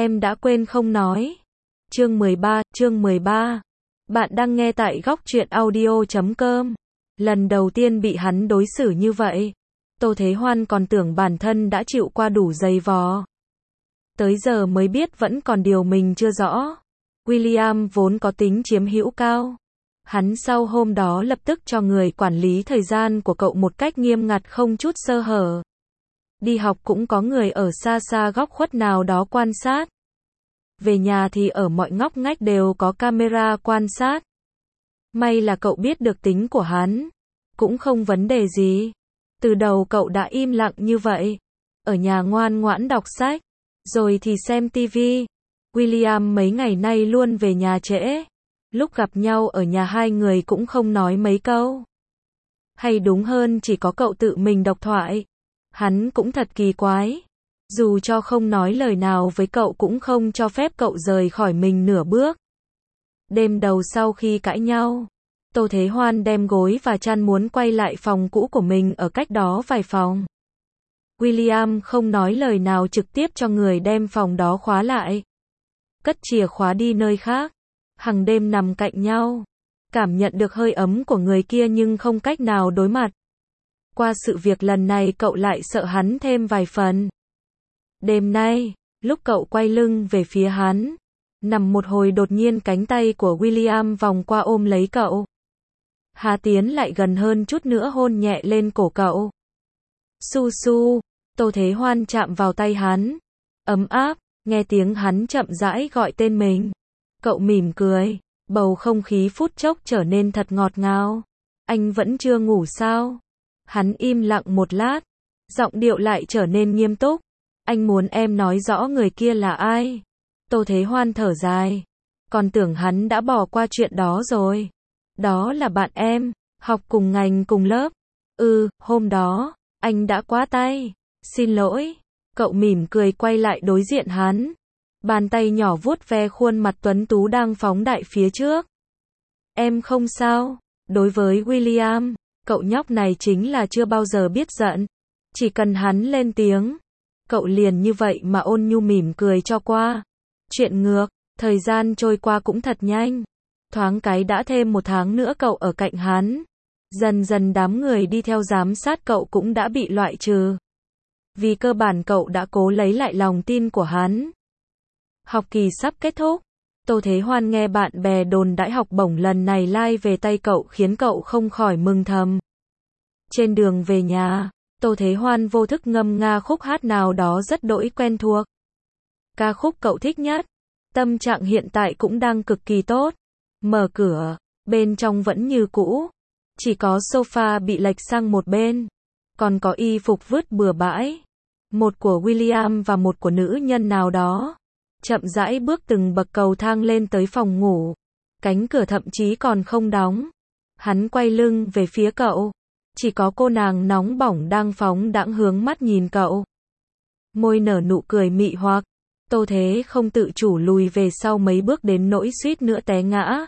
em đã quên không nói. Chương 13. Bạn đang nghe tại góc truyện audio.com. Lần đầu tiên bị hắn đối xử như vậy, Tô Thế Hoan còn tưởng bản thân đã chịu qua đủ dày vò. Tới giờ mới biết vẫn còn điều mình chưa rõ. William vốn có tính chiếm hữu cao. Hắn sau hôm đó lập tức cho người quản lý thời gian của cậu một cách nghiêm ngặt không chút sơ hở. Đi học cũng có người ở xa xa góc khuất nào đó quan sát. Về nhà thì ở mọi ngóc ngách đều có camera quan sát. May là cậu biết được tính của hắn. Cũng không vấn đề gì. Từ đầu cậu đã im lặng như vậy. Ở nhà ngoan ngoãn đọc sách. Rồi thì xem tivi. William mấy ngày nay luôn về nhà trễ. Lúc gặp nhau ở nhà hai người cũng không nói mấy câu. Hay đúng hơn chỉ có cậu tự mình độc thoại. Hắn cũng thật kỳ quái. Dù cho không nói lời nào với cậu cũng không cho phép cậu rời khỏi mình nửa bước. Đêm đầu sau khi cãi nhau, Tô Thế Hoan đem gối và chăn muốn quay lại phòng cũ của mình ở cách đó vài phòng. William không nói lời nào trực tiếp cho người đem phòng đó khóa lại. Cất chìa khóa đi nơi khác. Hằng đêm nằm cạnh nhau. Cảm nhận được hơi ấm của người kia nhưng không cách nào đối mặt. Qua sự việc lần này cậu lại sợ hắn thêm vài phần. Đêm nay, lúc cậu quay lưng về phía hắn, nằm một hồi đột nhiên cánh tay của William vòng qua ôm lấy cậu. Hà tiến lại gần hơn chút nữa hôn nhẹ lên cổ cậu. Su su, Tô Thế Hoan chạm vào tay hắn. Ấm áp, nghe tiếng hắn chậm rãi gọi tên mình. Cậu mỉm cười, bầu không khí phút chốc trở nên thật ngọt ngào. Anh vẫn chưa ngủ sao? Hắn im lặng một lát, giọng điệu lại trở nên nghiêm túc. Anh muốn em nói rõ người kia là ai? Tô Thế Hoan thở dài. Còn tưởng hắn đã bỏ qua chuyện đó rồi. Đó là bạn em, học cùng ngành cùng lớp. Hôm đó, anh đã quá tay. Xin lỗi. Cậu mỉm cười quay lại đối diện hắn. Bàn tay nhỏ vuốt ve khuôn mặt tuấn tú đang phóng đại phía trước. Em không sao. Đối với William, cậu nhóc này chính là chưa bao giờ biết giận. Chỉ cần hắn lên tiếng, cậu liền như vậy mà ôn nhu mỉm cười cho qua. Chuyện ngược, thời gian trôi qua cũng thật nhanh. Thoáng cái đã thêm 1 tháng nữa cậu ở cạnh hắn. Dần dần đám người đi theo giám sát cậu cũng đã bị loại trừ. Vì cơ bản cậu đã cố lấy lại lòng tin của hắn. Học kỳ sắp kết thúc. Tô Thế Hoan nghe bạn bè đồn đãi học bổng lần này lai về tay cậu khiến cậu không khỏi mừng thầm. Trên đường về nhà, Tô Thế Hoan vô thức ngâm nga khúc hát nào đó rất đỗi quen thuộc. Ca khúc cậu thích nhất. Tâm trạng hiện tại cũng đang cực kỳ tốt. Mở cửa, bên trong vẫn như cũ. Chỉ có sofa bị lệch sang một bên. Còn có y phục vứt bừa bãi. Một của William và một của nữ nhân nào đó. Chậm rãi bước từng bậc cầu thang lên tới phòng ngủ. Cánh cửa thậm chí còn không đóng. Hắn quay lưng về phía cậu. Chỉ có cô nàng nóng bỏng đang phóng đãng hướng mắt nhìn cậu. Môi nở nụ cười mị hoặc. Tô Thế không tự chủ lùi về sau mấy bước đến nỗi suýt nữa té ngã.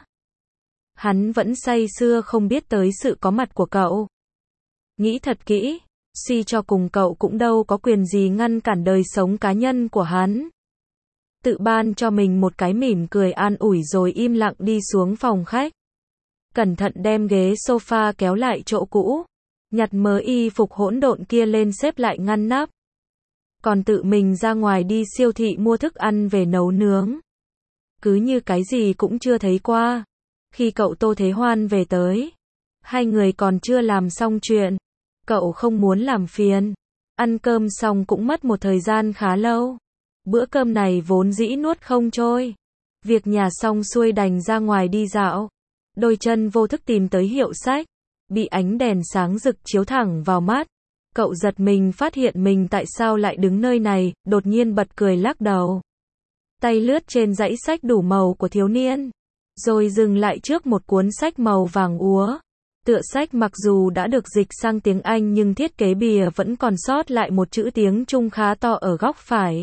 Hắn vẫn say sưa không biết tới sự có mặt của cậu. Nghĩ thật kỹ, suy cho cùng cậu cũng đâu có quyền gì ngăn cản đời sống cá nhân của hắn. Tự ban cho mình một cái mỉm cười an ủi rồi im lặng đi xuống phòng khách. Cẩn thận đem ghế sofa kéo lại chỗ cũ. Nhặt mớ y phục hỗn độn kia lên xếp lại ngăn nắp. Còn tự mình ra ngoài đi siêu thị mua thức ăn về nấu nướng. Cứ như cái gì cũng chưa thấy qua. Khi cậu Tô Thế Hoan về tới, hai người còn chưa làm xong chuyện. Cậu không muốn làm phiền. Ăn cơm xong cũng mất một thời gian khá lâu. Bữa cơm này vốn dĩ nuốt không trôi. Việc nhà xong xuôi đành ra ngoài đi dạo. Đôi chân vô thức tìm tới hiệu sách. Bị ánh đèn sáng rực chiếu thẳng vào mắt. Cậu giật mình phát hiện mình tại sao lại đứng nơi này, đột nhiên bật cười lắc đầu. Tay lướt trên dãy sách đủ màu của thiếu niên. Rồi dừng lại trước một cuốn sách màu vàng úa. Tựa sách mặc dù đã được dịch sang tiếng Anh nhưng thiết kế bìa vẫn còn sót lại một chữ tiếng Trung khá to ở góc phải.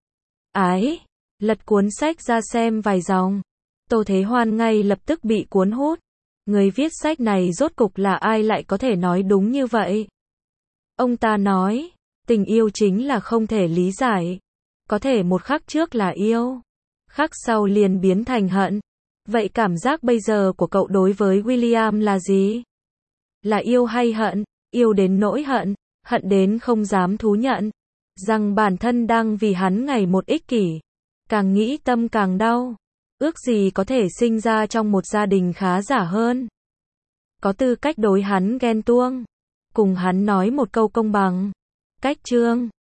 Ái, lật cuốn sách ra xem vài dòng. Tô Thế Hoan ngay lập tức bị cuốn hút. Người viết sách này rốt cục là ai lại có thể nói đúng như vậy? Ông ta nói, tình yêu chính là không thể lý giải. Có thể một khắc trước là yêu, khắc sau liền biến thành hận. Vậy cảm giác bây giờ của cậu đối với William là gì? Là yêu hay hận? Yêu đến nỗi hận, hận đến không dám thú nhận rằng bản thân đang vì hắn ngày một ích kỷ. Càng nghĩ tâm càng đau. Ước gì có thể sinh ra trong một gia đình khá giả hơn. Có tư cách đối hắn ghen tuông. Cùng hắn nói một câu công bằng. Cách chương